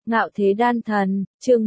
Ngạo Thế Đan Thần, chương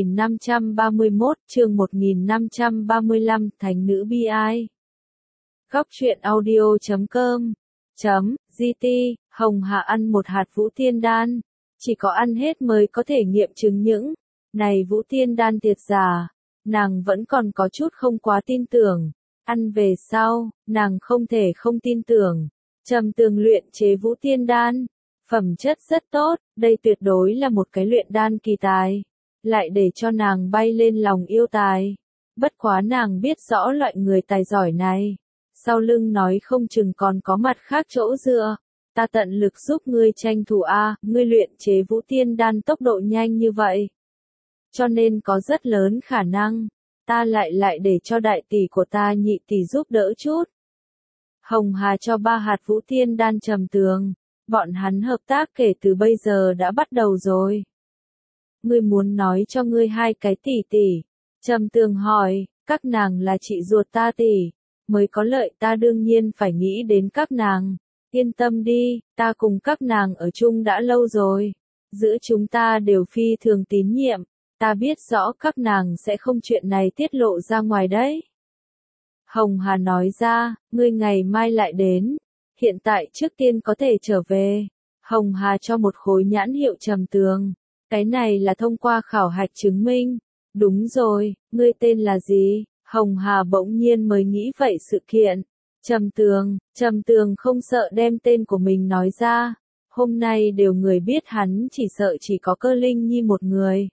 1531, chương 1535, Thánh Nữ Bi Ai. Góc truyện audio.com GT, Hồng Hà ăn một hạt Vũ Tiên Đan. Chỉ có ăn hết mới có thể nghiệm chứng những này Vũ Tiên Đan tiệt giả. Nàng vẫn còn có chút không quá tin tưởng. Ăn về sau, nàng không thể không tin tưởng. Trầm Tường luyện chế Vũ Tiên Đan. Phẩm chất rất tốt, đây tuyệt đối là một cái luyện đan kỳ tài. Lại để cho nàng bay lên lòng yêu tài. Bất quá nàng biết rõ loại người tài giỏi này. Sau lưng nói không chừng còn có mặt khác chỗ dựa. Ta tận lực giúp ngươi tranh thủ ngươi luyện chế Vũ Tiên Đan tốc độ nhanh như vậy. Cho nên có rất lớn khả năng, ta lại để cho đại tỷ của ta nhị tỷ giúp đỡ chút. Hồng Hà cho 3 hạt Vũ Tiên Đan Trầm Tường. Bọn hắn hợp tác kể từ bây giờ đã bắt đầu rồi. Ngươi muốn nói cho ngươi 2 cái tỷ tỷ. Trầm Tường hỏi, các nàng là chị ruột ta tỷ. Mới có lợi ta đương nhiên phải nghĩ đến các nàng. Yên tâm đi, ta cùng các nàng ở chung đã lâu rồi. Giữa chúng ta đều phi thường tín nhiệm. Ta biết rõ các nàng sẽ không chuyện này tiết lộ ra ngoài đấy. Hồng Hà nói ra, ngươi ngày mai lại đến. Hiện tại trước tiên có thể trở về. Hồng Hà cho một khối nhãn hiệu Trầm Tường. Cái này là thông qua khảo hạch chứng minh. Đúng rồi, ngươi tên là gì? Hồng Hà bỗng nhiên mới nghĩ vậy sự kiện. Trầm Tường không sợ đem tên của mình nói ra. Hôm nay đều người biết hắn chỉ sợ chỉ có Cơ Linh Nhi một người.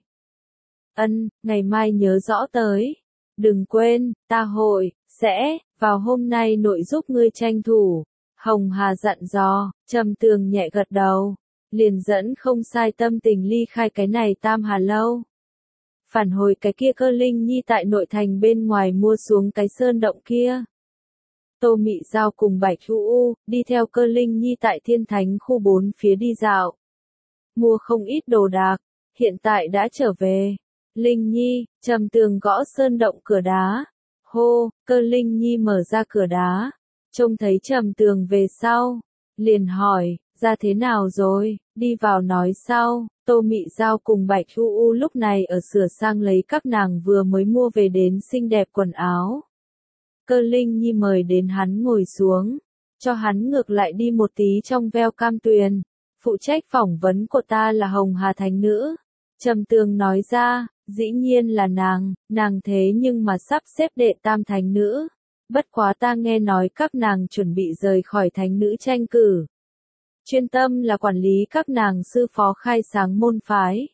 Ngày mai nhớ rõ tới. Đừng quên, ta sẽ vào hôm nay nội giúp ngươi tranh thủ. Hồng Hà dặn dò, Trầm Tường nhẹ gật đầu. Liền dẫn không sai tâm tình ly khai cái này Tam Hà Lâu. Phản hồi cái kia Cơ Linh Nhi tại nội thành bên ngoài mua xuống cái sơn động kia. Tô Mị Giao cùng Bạch U đi theo Cơ Linh Nhi tại Thiên Thánh khu 4 phía đi dạo. Mua không ít đồ đạc, hiện tại đã trở về. Linh Nhi, Trầm Tường gõ sơn động cửa đá. Hô, Cơ Linh Nhi mở ra cửa đá. Trông thấy Trầm Tường về sau. Liền hỏi, ra thế nào rồi, đi vào nói sau. Tô Mị Giao cùng Bạch U lúc này ở sửa sang lấy các nàng vừa mới mua về đến xinh đẹp quần áo. Cơ Linh Nhi mời đến hắn ngồi xuống. Cho hắn ngược lại đi một tí trong veo cam tuyền. Phụ trách phỏng vấn của ta là Hồng Hà Thánh Nữ. Trầm Tường nói ra, dĩ nhiên là nàng thế nhưng mà sắp xếp đệ tam thánh nữ. Bất quá ta nghe nói các nàng chuẩn bị rời khỏi thánh nữ tranh cử. Chuyên tâm là quản lý các nàng sư phó khai sáng môn phái.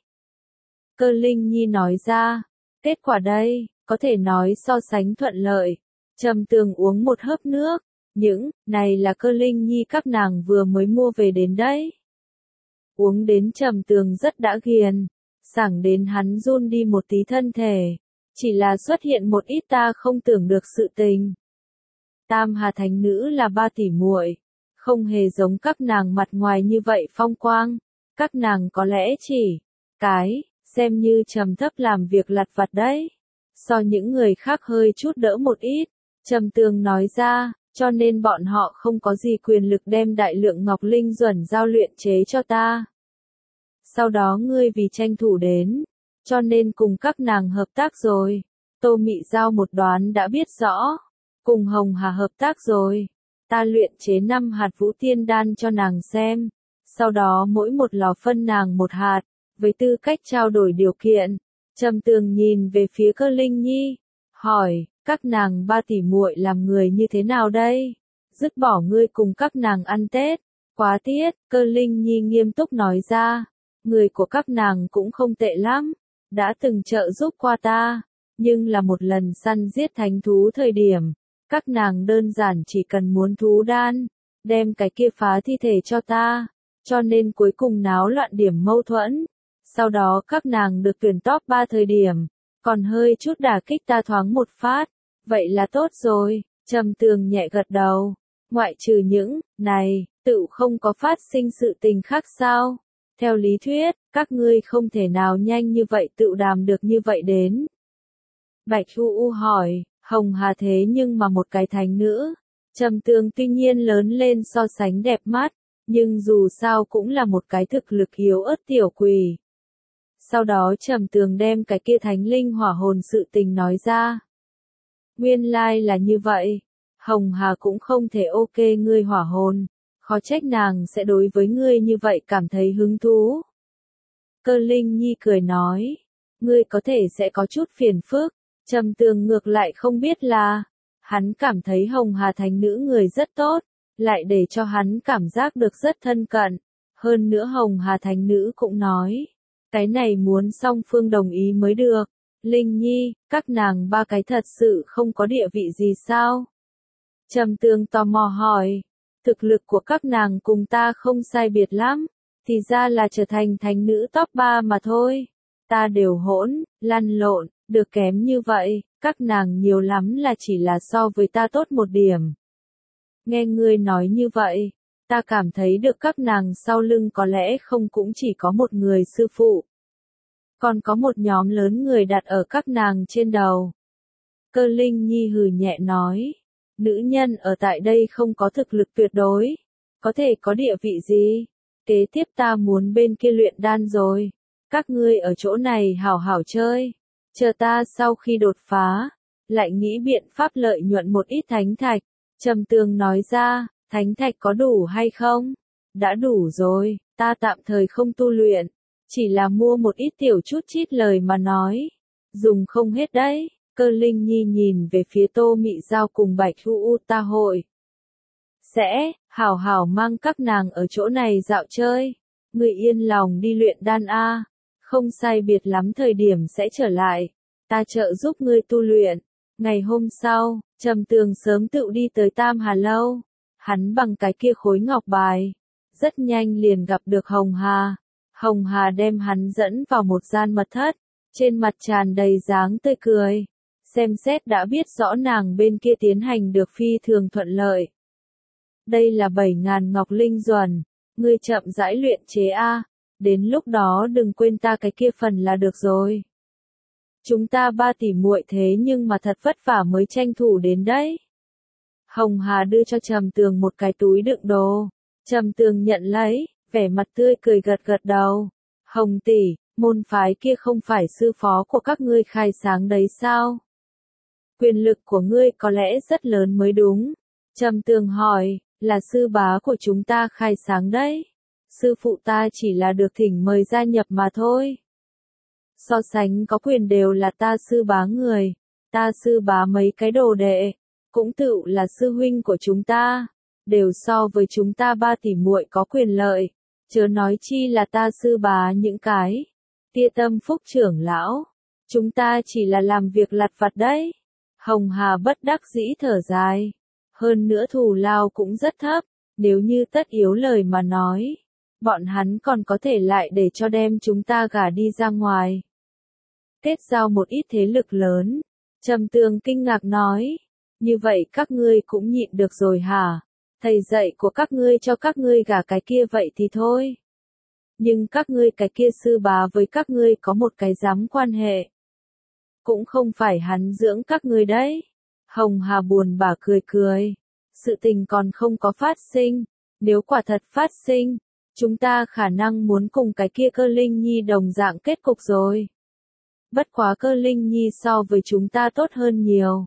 Cơ Linh Nhi nói ra, kết quả đây, có thể nói so sánh thuận lợi. Trầm Tường uống một hớp nước, những này là Cơ Linh Nhi các nàng vừa mới mua về đến đấy. Uống đến Trầm Tường rất đã ghiền. Sảng đến hắn run đi một tí thân thể. Chỉ là xuất hiện một ít ta không tưởng được sự tình. Tam Hà Thánh Nữ là 3 tỷ muội, không hề giống các nàng mặt ngoài như vậy phong quang. Các nàng có lẽ chỉ xem như trầm thấp làm việc lặt vặt đấy. So những người khác hơi chút đỡ một ít. Trầm Tường nói ra, cho nên bọn họ không có gì quyền lực đem đại lượng ngọc linh duẩn giao luyện chế cho ta. Sau đó ngươi vì tranh thủ đến, cho nên cùng các nàng hợp tác rồi. Tô Mị Giao một đoán đã biết rõ. Cùng Hồng Hà hợp tác rồi. Ta luyện chế 5 hạt Vũ Tiên Đan cho nàng xem. Sau đó mỗi một lò phân nàng 1 hạt. Với tư cách trao đổi điều kiện. Trầm Tường nhìn về phía Cơ Linh Nhi. Hỏi, các nàng 3 tỷ muội làm người như thế nào đây? Dứt bỏ ngươi cùng các nàng ăn Tết. Quá tiết, Cơ Linh Nhi nghiêm túc nói ra. Người của các nàng cũng không tệ lắm, đã từng trợ giúp qua ta, nhưng là một lần săn giết thánh thú thời điểm, các nàng đơn giản chỉ cần muốn thú đan, đem cái kia phá thi thể cho ta, cho nên cuối cùng náo loạn điểm mâu thuẫn. Sau đó các nàng được tuyển top 3 thời điểm, còn hơi chút đả kích ta thoáng một phát, vậy là tốt rồi. Trầm Tường nhẹ gật đầu, ngoại trừ những này, tự không có phát sinh sự tình khác sao? Theo lý thuyết, các ngươi không thể nào nhanh như vậy tự đàm được như vậy đến. Bạch U hỏi, Hồng Hà thế nhưng mà một cái thánh nữ. Trầm Tường tuy nhiên lớn lên so sánh đẹp mắt, nhưng dù sao cũng là một cái thực lực yếu ớt tiểu quỷ. Sau đó Trầm Tường đem cái kia thánh linh hỏa hồn sự tình nói ra. Nguyên lai là như vậy. Hồng Hà cũng không thể ok ngươi hỏa hồn. Khó trách nàng sẽ đối với ngươi như vậy cảm thấy hứng thú. Cơ Linh Nhi cười nói. Ngươi có thể sẽ có chút phiền phức. Trầm Tường ngược lại không biết là. Hắn cảm thấy Hồng Hà thánh nữ người rất tốt. Lại để cho hắn cảm giác được rất thân cận. Hơn nữa Hồng Hà thánh nữ cũng nói. Cái này muốn song phương đồng ý mới được. Linh Nhi, các nàng ba cái thật sự không có địa vị gì sao? Trầm Tường tò mò hỏi. Thực lực của các nàng cùng ta không sai biệt lắm. Thì ra là trở thành thánh nữ top 3 mà thôi. Ta đều hỗn, lăn lộn, được kém như vậy. Các nàng nhiều lắm là chỉ là so với ta tốt một điểm. Nghe ngươi nói như vậy. Ta cảm thấy được các nàng sau lưng có lẽ không cũng chỉ có một người sư phụ. Còn có một nhóm lớn người đặt ở các nàng trên đầu. Cơ Linh Nhi hừ nhẹ nói. Nữ nhân ở tại đây không có thực lực tuyệt đối. Có thể có địa vị gì? Kế tiếp ta muốn bên kia luyện đan rồi. Các ngươi ở chỗ này hảo hảo chơi. Chờ ta sau khi đột phá. Lại nghĩ biện pháp lợi nhuận một ít thánh thạch. Trầm Tường nói ra, thánh thạch có đủ hay không? Đã đủ rồi, ta tạm thời không tu luyện. Chỉ là mua một ít tiểu chút chít lời mà nói. Dùng không hết đấy. Cơ Linh Nhi nhìn về phía Tô Mị Giao cùng Bạch Thu Ta hội. Sẽ, hảo hảo mang các nàng ở chỗ này dạo chơi. Người yên lòng đi luyện đan A. Không sai biệt lắm thời điểm sẽ trở lại. Ta trợ giúp ngươi tu luyện. Ngày hôm sau, Trầm Tường sớm tự đi tới Tam Hà Lâu. Hắn bằng cái kia khối ngọc bài. Rất nhanh liền gặp được Hồng Hà. Hồng Hà đem hắn dẫn vào một gian mật thất. Trên mặt tràn đầy dáng tươi cười. Xem xét đã biết rõ nàng bên kia tiến hành được phi thường thuận lợi. Đây là 7.000 ngọc linh duẩn. Ngươi chậm rãi luyện chế A. Đến lúc đó đừng quên ta cái kia phần là được rồi. Chúng ta ba tỷ muội thế nhưng mà thật vất vả mới tranh thủ đến đấy. Hồng Hà đưa cho Trầm Tường một cái túi đựng đồ. Trầm Tường nhận lấy, vẻ mặt tươi cười gật gật đầu. Hồng tỷ, môn phái kia không phải sư phó của các ngươi khai sáng đấy sao? Quyền lực của ngươi có lẽ rất lớn mới đúng. Trầm Tường hỏi, là sư bá của chúng ta khai sáng đấy. Sư phụ ta chỉ là được thỉnh mời gia nhập mà thôi. So sánh có quyền đều là ta sư bá người. Ta sư bá mấy cái đồ đệ. Cũng tự là sư huynh của chúng ta. Đều so với chúng ta ba tỷ muội có quyền lợi. Chớ nói chi là ta sư bá những cái. Tia Tâm Phúc trưởng lão. Chúng ta chỉ là làm việc lặt vặt đấy. Hồng Hà bất đắc dĩ thở dài. Hơn nữa thù lao cũng rất thấp. Nếu như tất yếu lời mà nói. Bọn hắn còn có thể lại để cho đem chúng ta gả đi ra ngoài. Kết giao một ít thế lực lớn. Trầm Tường kinh ngạc nói. Như vậy các ngươi cũng nhịn được rồi hả? Thầy dạy của các ngươi cho các ngươi gả cái kia vậy thì thôi. Nhưng các ngươi cái kia sư bá với các ngươi có một cái giám quan hệ. Cũng không phải hắn dưỡng các ngươi đấy. Hồng Hà buồn bã cười cười. Sự tình còn không có phát sinh. Nếu quả thật phát sinh, chúng ta khả năng muốn cùng cái kia Cơ Linh Nhi đồng dạng kết cục rồi. Bất quá Cơ Linh Nhi so với chúng ta tốt hơn nhiều.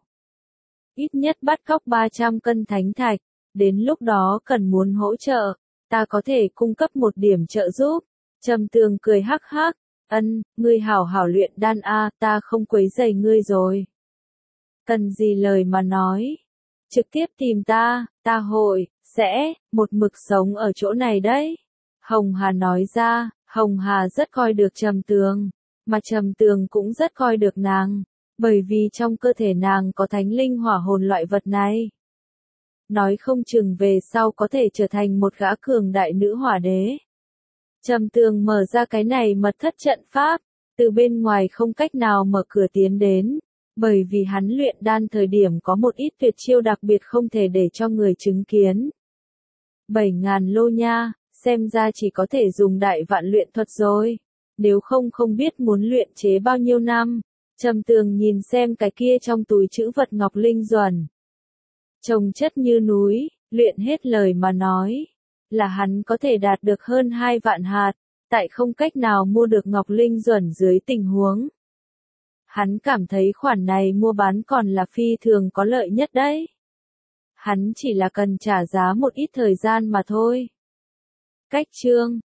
Ít nhất bắt cóc 300 cân thánh thạch. Đến lúc đó cần muốn hỗ trợ, ta có thể cung cấp một điểm trợ giúp. Trầm Tường cười hắc hắc. Ngươi hảo hảo luyện đan A, ta không quấy rầy ngươi rồi. Cần gì lời mà nói. Trực tiếp tìm ta hội, sẽ, một mực sống ở chỗ này đấy. Hồng Hà nói ra, Hồng Hà rất coi được Trầm Tường, mà Trầm Tường cũng rất coi được nàng, bởi vì trong cơ thể nàng có thánh linh hỏa hồn loại vật này. Nói không chừng về sau có thể trở thành một gã cường đại nữ hỏa đế. Trầm Tường mở ra cái này mật thất trận pháp, từ bên ngoài không cách nào mở cửa tiến đến, bởi vì hắn luyện đan thời điểm có một ít tuyệt chiêu đặc biệt không thể để cho người chứng kiến. 7.000 lô nha, xem ra chỉ có thể dùng đại vạn luyện thuật rồi, nếu không biết muốn luyện chế bao nhiêu năm. Trầm Tường nhìn xem cái kia trong túi trữ vật ngọc linh duẩn. Chồng chất như núi, luyện hết lời mà nói. Là hắn có thể đạt được hơn 2 vạn hạt. tại không cách nào mua được Ngọc Linh Duẩn dưới tình huống. Hắn cảm thấy khoản này mua bán còn là phi thường có lợi nhất đấy. Hắn chỉ là cần trả giá một ít thời gian mà thôi. Cách chương